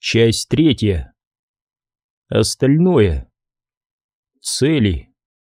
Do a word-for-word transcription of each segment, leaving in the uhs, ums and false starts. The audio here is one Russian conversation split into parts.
Часть третья. Остальное. Цели.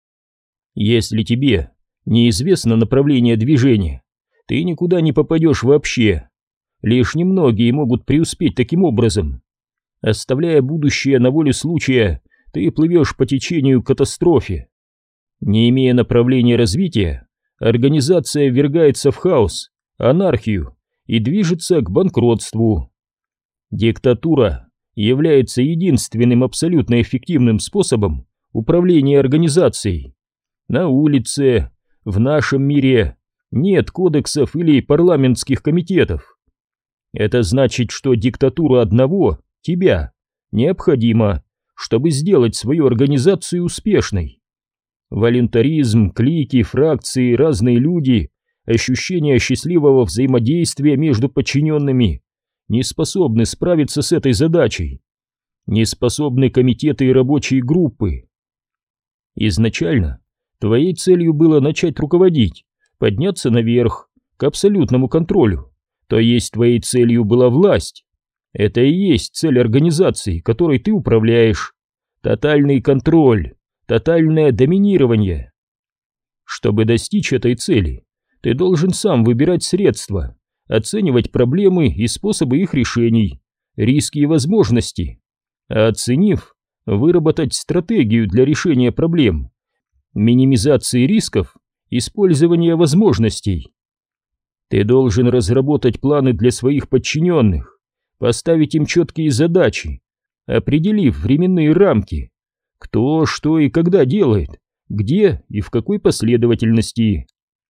Если тебе неизвестно направление движения, ты никуда не попадешь вообще. Лишь немногие могут преуспеть таким образом. Оставляя будущее на волю случая, ты плывешь по течению к катастрофе. Не имея направления развития, организация ввергается в хаос, анархию и движется к банкротству. Диктатура является единственным абсолютно эффективным способом управления организацией. На улице, в нашем мире, нет кодексов или парламентских комитетов. Это значит, что диктатура одного, тебя, необходима, чтобы сделать свою организацию успешной. Волюнтаризм, клики, фракции, разные люди, ощущение счастливого взаимодействия между подчиненными не способны справиться с этой задачей. Не способны комитеты и рабочие группы. Изначально твоей целью было начать руководить, подняться наверх, к абсолютному контролю. То есть твоей целью была власть. Это и есть цель организации, которой ты управляешь. Тотальный контроль, тотальное доминирование. Чтобы достичь этой цели, ты должен сам выбирать средства, оценивать проблемы и способы их решений, риски и возможности, а оценив, выработать стратегию для решения проблем, минимизации рисков, использования возможностей. Ты должен разработать планы для своих подчиненных, поставить им четкие задачи, определив временные рамки, кто, что и когда делает, где и в какой последовательности.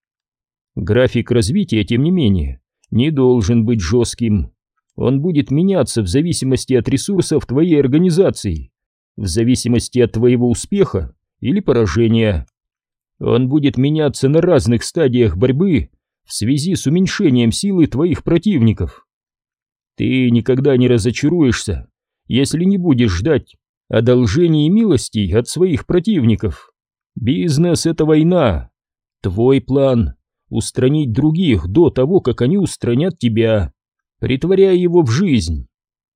График развития, тем не менее, не должен быть жестким. Он будет меняться в зависимости от ресурсов твоей организации, в зависимости от твоего успеха или поражения. Он будет меняться на разных стадиях борьбы в связи с уменьшением силы твоих противников. Ты никогда не разочаруешься, если не будешь ждать одолжений и милостей от своих противников. Бизнес — это война. Твой план — устранить других до того, как они устранят тебя, притворяя его в жизнь.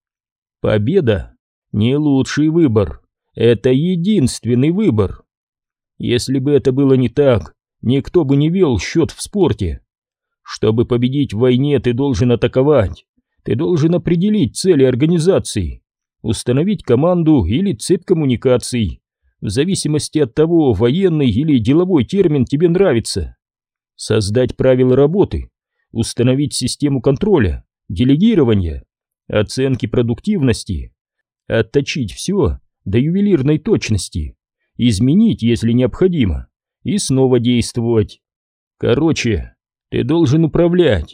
Победа — не лучший выбор, это единственный выбор. Если бы это было не так, никто бы не вел счет в спорте. Чтобы победить в войне, ты должен атаковать, ты должен определить цели организации, установить команду или цепь коммуникаций, в зависимости от того, военный или деловой термин тебе нравится. Создать правила работы, установить систему контроля, делегирования, оценки продуктивности, отточить все до ювелирной точности, изменить, если необходимо, и снова действовать. Короче, ты должен управлять.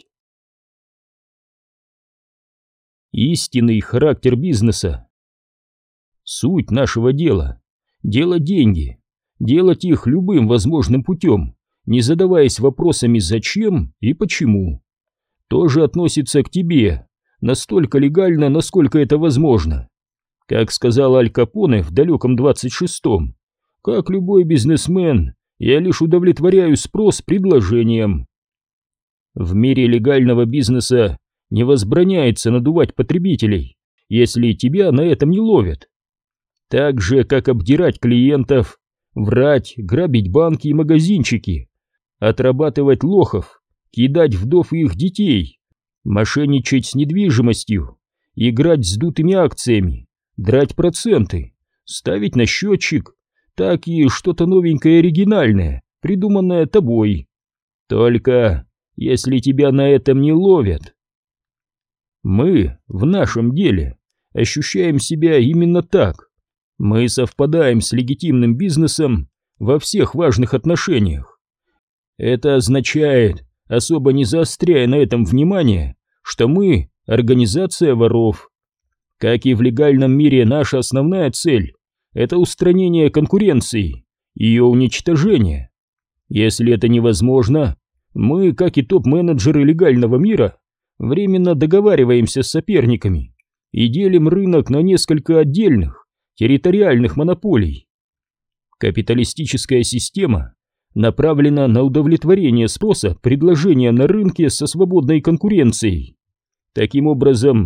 Истинный характер бизнеса. Суть нашего дела — делать деньги, делать их любым возможным путем, не задаваясь вопросами «зачем» и «почему». Тоже относится к тебе, настолько легально, насколько это возможно. Как сказал Аль Капоне в далеком двадцать шестом, как любой бизнесмен, я лишь удовлетворяю спрос предложением. В мире легального бизнеса не возбраняется надувать потребителей, если тебя на этом не ловят. Так же, как обдирать клиентов, врать, грабить банки и магазинчики, отрабатывать лохов, кидать вдов и их детей, мошенничать с недвижимостью, играть с дутыми акциями, драть проценты, ставить на счетчик, так и что-то новенькое и оригинальное, придуманное тобой. Только если тебя на этом не ловят. Мы в нашем деле ощущаем себя именно так. Мы совпадаем с легитимным бизнесом во всех важных отношениях. Это означает, особо не заостряя на этом внимание, что мы — организация воров. Как и в легальном мире, наша основная цель — это устранение конкуренции, ее уничтожение. Если это невозможно, мы, как и топ-менеджеры легального мира, временно договариваемся с соперниками и делим рынок на несколько отдельных территориальных монополий. Капиталистическая система направлена на удовлетворение спроса предложения на рынке со свободной конкуренцией. Таким образом,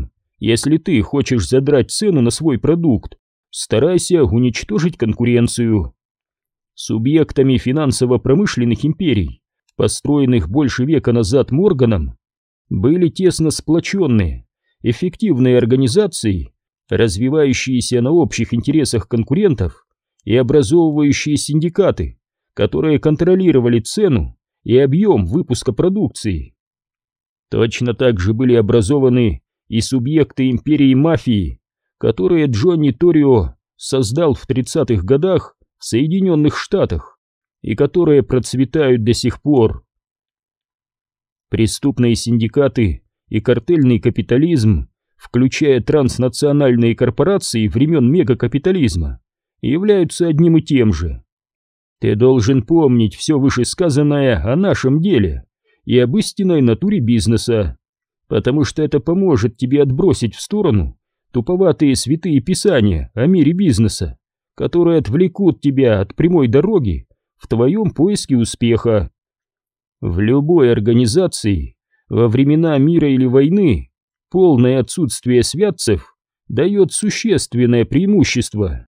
Если ты хочешь задрать цену на свой продукт, старайся уничтожить конкуренцию. Субъектами финансово-промышленных империй, построенных больше века назад Морганом, были тесно сплоченные, эффективные организации, развивающиеся на общих интересах конкурентов и образовывающие синдикаты, которые контролировали цену и объем выпуска продукции. Точно так же были образованы и субъекты империи мафии, которые Джонни Торио создал в тридцатых годах в Соединенных Штатах и которые процветают до сих пор. Преступные синдикаты и картельный капитализм, включая транснациональные корпорации времен мегакапитализма, являются одним и тем же. Ты должен помнить все вышесказанное о нашем деле и об истинной натуре бизнеса, потому что это поможет тебе отбросить в сторону туповатые святые писания о мире бизнеса, которые отвлекут тебя от прямой дороги в твоем поиске успеха. В любой организации во времена мира или войны полное отсутствие святцев дает существенное преимущество.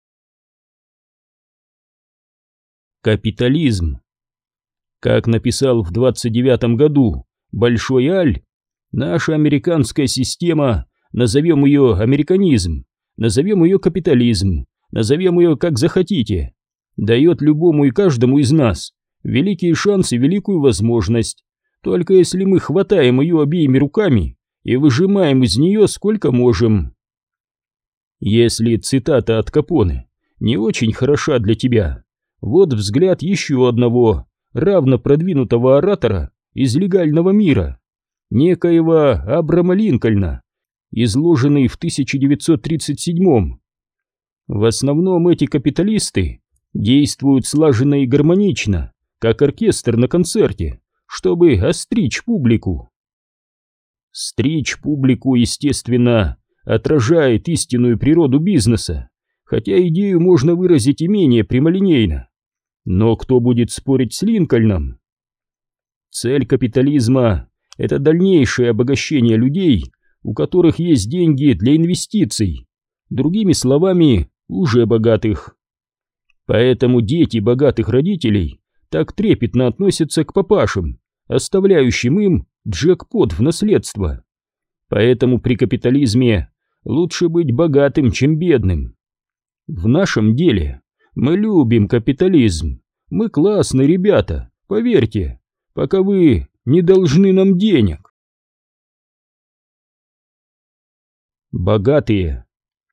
Капитализм. Как написал в двадцать девятом году Большой Аль, наша американская система, назовем ее американизм, назовем ее капитализм, назовем ее как захотите, дает любому и каждому из нас великие шансы, великую возможность, только если мы хватаем ее обеими руками и выжимаем из нее сколько можем. Если цитата от Капоне не очень хороша для тебя, вот взгляд еще одного равно продвинутого оратора из легального мира, некоего Абрама Линкольна, изложенный в тысяча девятьсот тридцать седьмом. В основном эти капиталисты действуют слаженно и гармонично, как оркестр на концерте, чтобы остричь публику. Стричь публику, естественно, отражает истинную природу бизнеса, хотя идею можно выразить и менее прямолинейно. Но кто будет спорить с Линкольном? Цель капитализма – это дальнейшее обогащение людей, у которых есть деньги для инвестиций, другими словами, уже богатых. Поэтому дети богатых родителей так трепетно относятся к папашам, оставляющим им джекпот в наследство. Поэтому при капитализме лучше быть богатым, чем бедным. В нашем деле мы любим капитализм, мы классные ребята, поверьте, пока вы не должны нам денег. Богатые.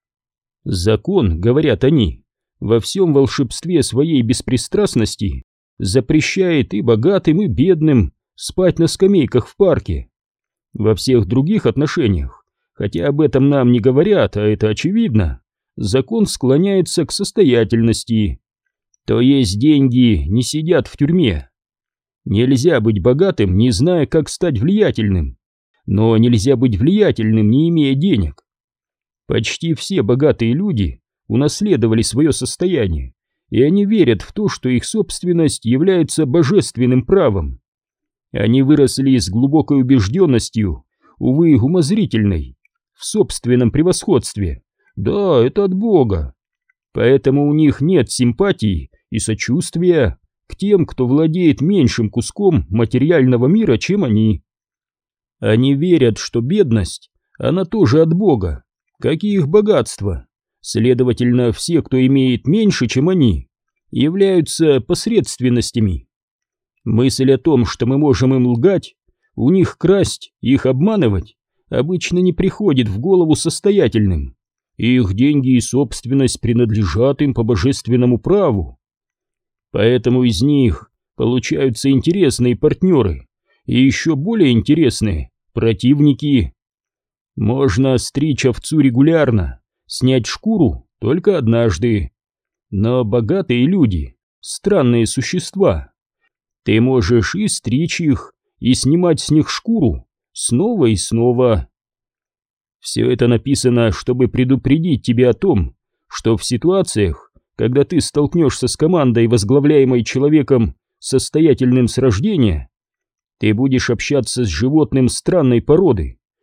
Закон, говорят они, во всем волшебстве своей беспристрастности запрещает и богатым, и бедным спать на скамейках в парке. Во всех других отношениях, хотя об этом нам не говорят, а это очевидно, закон склоняется к состоятельности. То есть деньги не сидят в тюрьме. Нельзя быть богатым, не зная, как стать влиятельным, но нельзя быть влиятельным, не имея денег. Почти все богатые люди унаследовали свое состояние, и они верят в то, что их собственность является божественным правом. Они выросли с глубокой убежденностью, увы, умозрительной, в собственном превосходстве. Да, это от Бога. Поэтому у них нет симпатии и сочувствия к тем, кто владеет меньшим куском материального мира, чем они. Они верят, что бедность, она тоже от Бога, как и их богатство. Следовательно, все, кто имеет меньше, чем они, являются посредственностями. Мысль о том, что мы можем им лгать, у них красть, их обманывать, обычно не приходит в голову состоятельным. Их деньги и собственность принадлежат им по божественному праву. Поэтому из них получаются интересные партнеры и еще более интересные противники. Можно стричь овцу регулярно, снять шкуру только однажды. Но богатые люди — странные существа. Ты можешь и стричь их, и снимать с них шкуру снова и снова. Все это написано, чтобы предупредить тебя о том, что в ситуациях, когда ты столкнешься с командой, возглавляемой человеком состоятельным с рождения, ты будешь общаться с животным странной породы,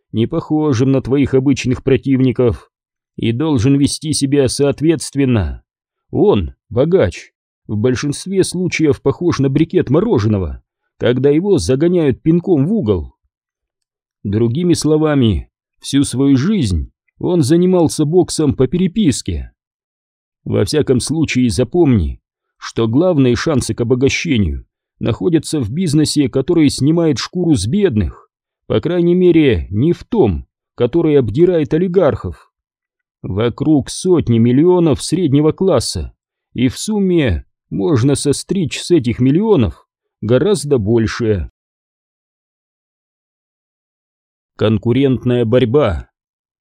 не похожим на твоих обычных противников, и должен вести себя соответственно. Он, богач, в большинстве случаев похож на брикет мороженого, когда его загоняют пинком в угол. Другими словами, всю свою жизнь он занимался боксом по переписке. Во всяком случае, запомни, что главные шансы к обогащению находятся в бизнесе, который снимает шкуру с бедных, по крайней мере, не в том, который обдирает олигархов. Вокруг сотни миллионов среднего класса, и в сумме можно состричь с этих миллионов гораздо больше. Конкурентная борьба.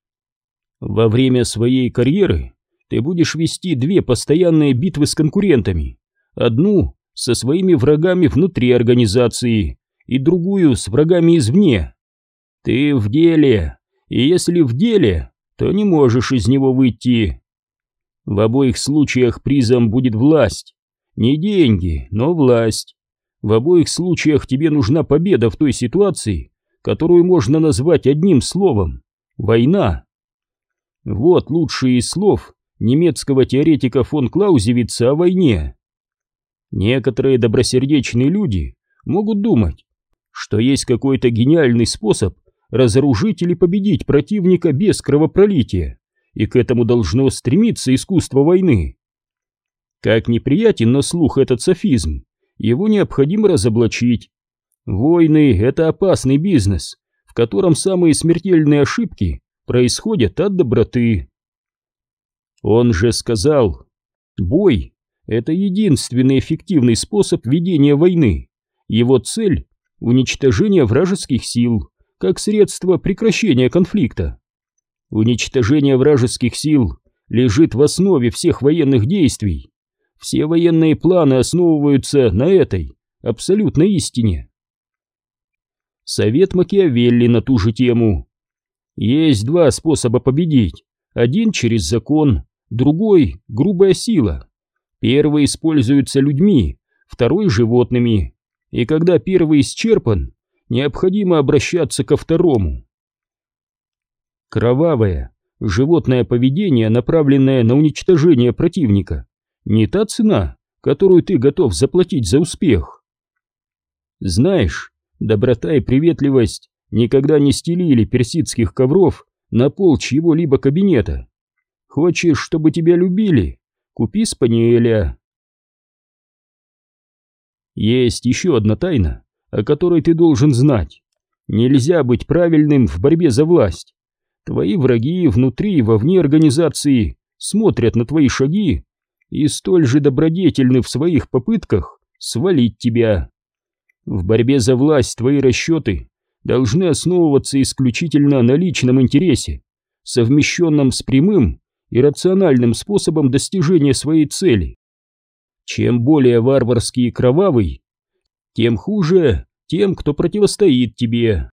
Во время своей карьеры ты будешь вести две постоянные битвы с конкурентами. Одну со своими врагами внутри организации и другую с врагами извне. Ты в деле, и если в деле, то не можешь из него выйти. В обоих случаях призом будет власть. Не деньги, но власть. В обоих случаях тебе нужна победа в той ситуации, которую можно назвать одним словом – война. Вот лучшие из слов немецкого теоретика фон Клаузевица о войне. Некоторые добросердечные люди могут думать, что есть какой-то гениальный способ разоружить или победить противника без кровопролития, и к этому должно стремиться искусство войны. Как неприятен на слух этот софизм, его необходимо разоблачить. Войны – это опасный бизнес, в котором самые смертельные ошибки происходят от доброты. Он же сказал, бой – это единственный эффективный способ ведения войны. Его цель – уничтожение вражеских сил, как средство прекращения конфликта. Уничтожение вражеских сил лежит в основе всех военных действий. Все военные планы основываются на этой абсолютной истине. Совет Макиавелли на ту же тему. Есть два способа победить. Один через закон, другой – грубая сила. Первый используется людьми, второй – животными. И когда первый исчерпан, необходимо обращаться ко второму. Кровавое, животное поведение, направленное на уничтожение противника, не та цена, которую ты готов заплатить за успех. Знаешь, доброта и приветливость никогда не стелили персидских ковров на пол чьего-либо кабинета. Хочешь, чтобы тебя любили? Купи спаниеля. Есть еще одна тайна, о которой ты должен знать. Нельзя быть правильным в борьбе за власть. Твои враги внутри и вовне организации смотрят на твои шаги и столь же добродетельны в своих попытках свалить тебя. В борьбе за власть твои расчеты должны основываться исключительно на личном интересе, совмещенном с прямым и рациональным способом достижения своей цели. Чем более варварский и кровавый, тем хуже тем, кто противостоит тебе.